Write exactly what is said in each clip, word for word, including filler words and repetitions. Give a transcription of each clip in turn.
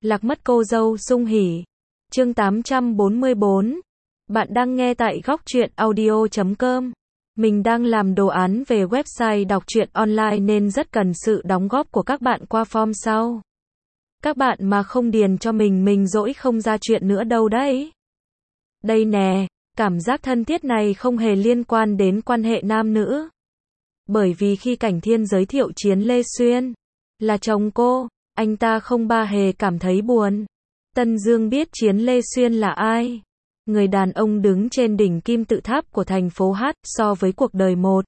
Lạc mất cô dâu sung hỉ. Chương tám trăm bốn mươi bốn. Bạn đang nghe tại góc truyện audio chấm com. Mình đang làm đồ án về website đọc truyện online nên rất cần sự đóng góp của các bạn qua form sau. Các bạn mà không điền cho mình mình dỗi không ra chuyện nữa đâu đấy. Đây nè, cảm giác thân thiết này không hề liên quan đến quan hệ nam nữ. Bởi vì khi Cảnh Thiên giới thiệu Chiến Lê Xuyên là chồng cô, anh ta không ba hề cảm thấy buồn. Tân Dương biết Chiến Lê Xuyên là ai. Người đàn ông đứng trên đỉnh kim tự tháp của thành phố Hát, so với cuộc đời một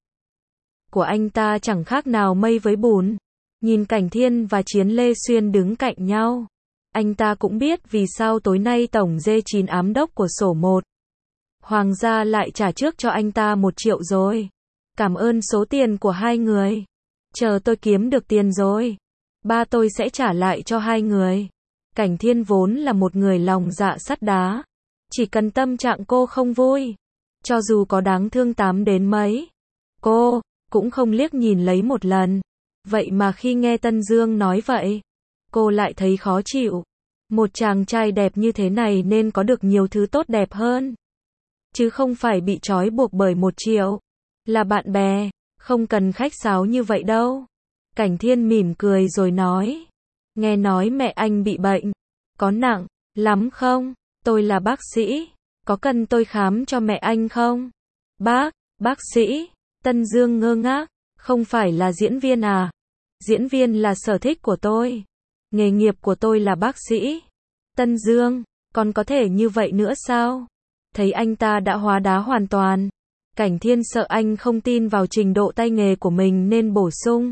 của anh ta chẳng khác nào mây với bùn. Nhìn Cảnh Thiên và Chiến Lê Xuyên đứng cạnh nhau, anh ta cũng biết vì sao tối nay tổng giê chín ám đốc của sổ một Hoàng gia lại trả trước cho anh ta một triệu rồi. Cảm ơn số tiền của hai người. Chờ tôi kiếm được tiền rồi, ba tôi sẽ trả lại cho hai người. Cảnh Thiên vốn là một người lòng dạ sắt đá. Chỉ cần tâm trạng cô không vui, cho dù có đáng thương tám đến mấy, cô cũng không liếc nhìn lấy một lần. Vậy mà khi nghe Tân Dương nói vậy, cô lại thấy khó chịu. Một chàng trai đẹp như thế này nên có được nhiều thứ tốt đẹp hơn, chứ không phải bị trói buộc bởi một triệu. Là bạn bè, không cần khách sáo như vậy đâu. Cảnh Thiên mỉm cười rồi nói, nghe nói mẹ anh bị bệnh, có nặng lắm không? Tôi là bác sĩ, có cần tôi khám cho mẹ anh không? Bác, bác sĩ? Tân Dương ngơ ngác, không phải là diễn viên à? Diễn viên là sở thích của tôi. Nghề nghiệp của tôi là bác sĩ. Tân Dương, còn có thể như vậy nữa sao? Thấy anh ta đã hóa đá hoàn toàn, Cảnh Thiên sợ anh không tin vào trình độ tay nghề của mình nên bổ sung.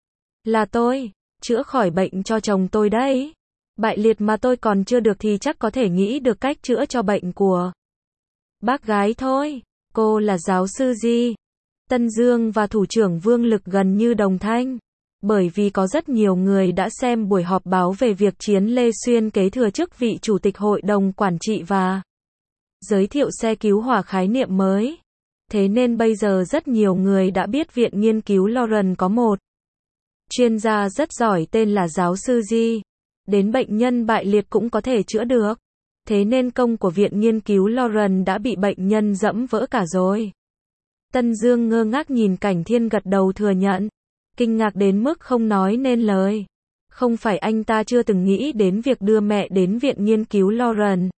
Là tôi, chữa khỏi bệnh cho chồng tôi đấy. Bại liệt mà tôi còn chưa được thì chắc có thể nghĩ được cách chữa cho bệnh của bác gái thôi. Cô là giáo sư gì? Tân Dương và thủ trưởng Vương Lực gần như đồng thanh. Bởi vì có rất nhiều người đã xem buổi họp báo về việc Chiến Lê Xuyên kế thừa chức vị chủ tịch hội đồng quản trị và giới thiệu xe cứu hỏa khái niệm mới. Thế nên bây giờ rất nhiều người đã biết viện nghiên cứu Lauren có một chuyên gia rất giỏi tên là giáo sư Di. Đến bệnh nhân bại liệt cũng có thể chữa được. Thế nên công của viện nghiên cứu Lauren đã bị bệnh nhân dẫm vỡ cả rồi. Tân Dương ngơ ngác nhìn Cảnh Thiên gật đầu thừa nhận. Kinh ngạc đến mức không nói nên lời. Không phải anh ta chưa từng nghĩ đến việc đưa mẹ đến viện nghiên cứu Lauren.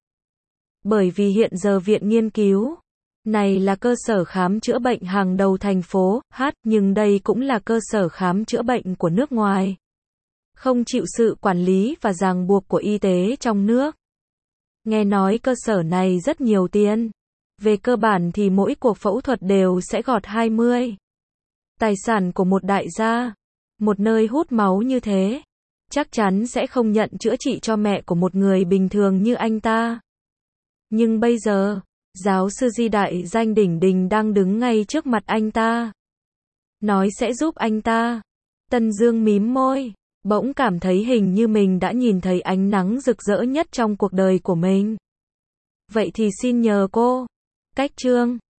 Bởi vì hiện giờ viện nghiên cứu này là cơ sở khám chữa bệnh hàng đầu thành phố Hát, nhưng đây cũng là cơ sở khám chữa bệnh của nước ngoài. Không chịu sự quản lý và ràng buộc của y tế trong nước. Nghe nói cơ sở này rất nhiều tiền. Về cơ bản thì mỗi cuộc phẫu thuật đều sẽ gọt hai mươi. Tài sản của một đại gia. Một nơi hút máu như thế, chắc chắn sẽ không nhận chữa trị cho mẹ của một người bình thường như anh ta. Nhưng bây giờ, giáo sư Di đại danh đỉnh đỉnh đang đứng ngay trước mặt anh ta. Nói sẽ giúp anh ta. Tân Dương mím môi. Bỗng cảm thấy hình như mình đã nhìn thấy ánh nắng rực rỡ nhất trong cuộc đời của mình. Vậy thì xin nhờ cô. Cách chương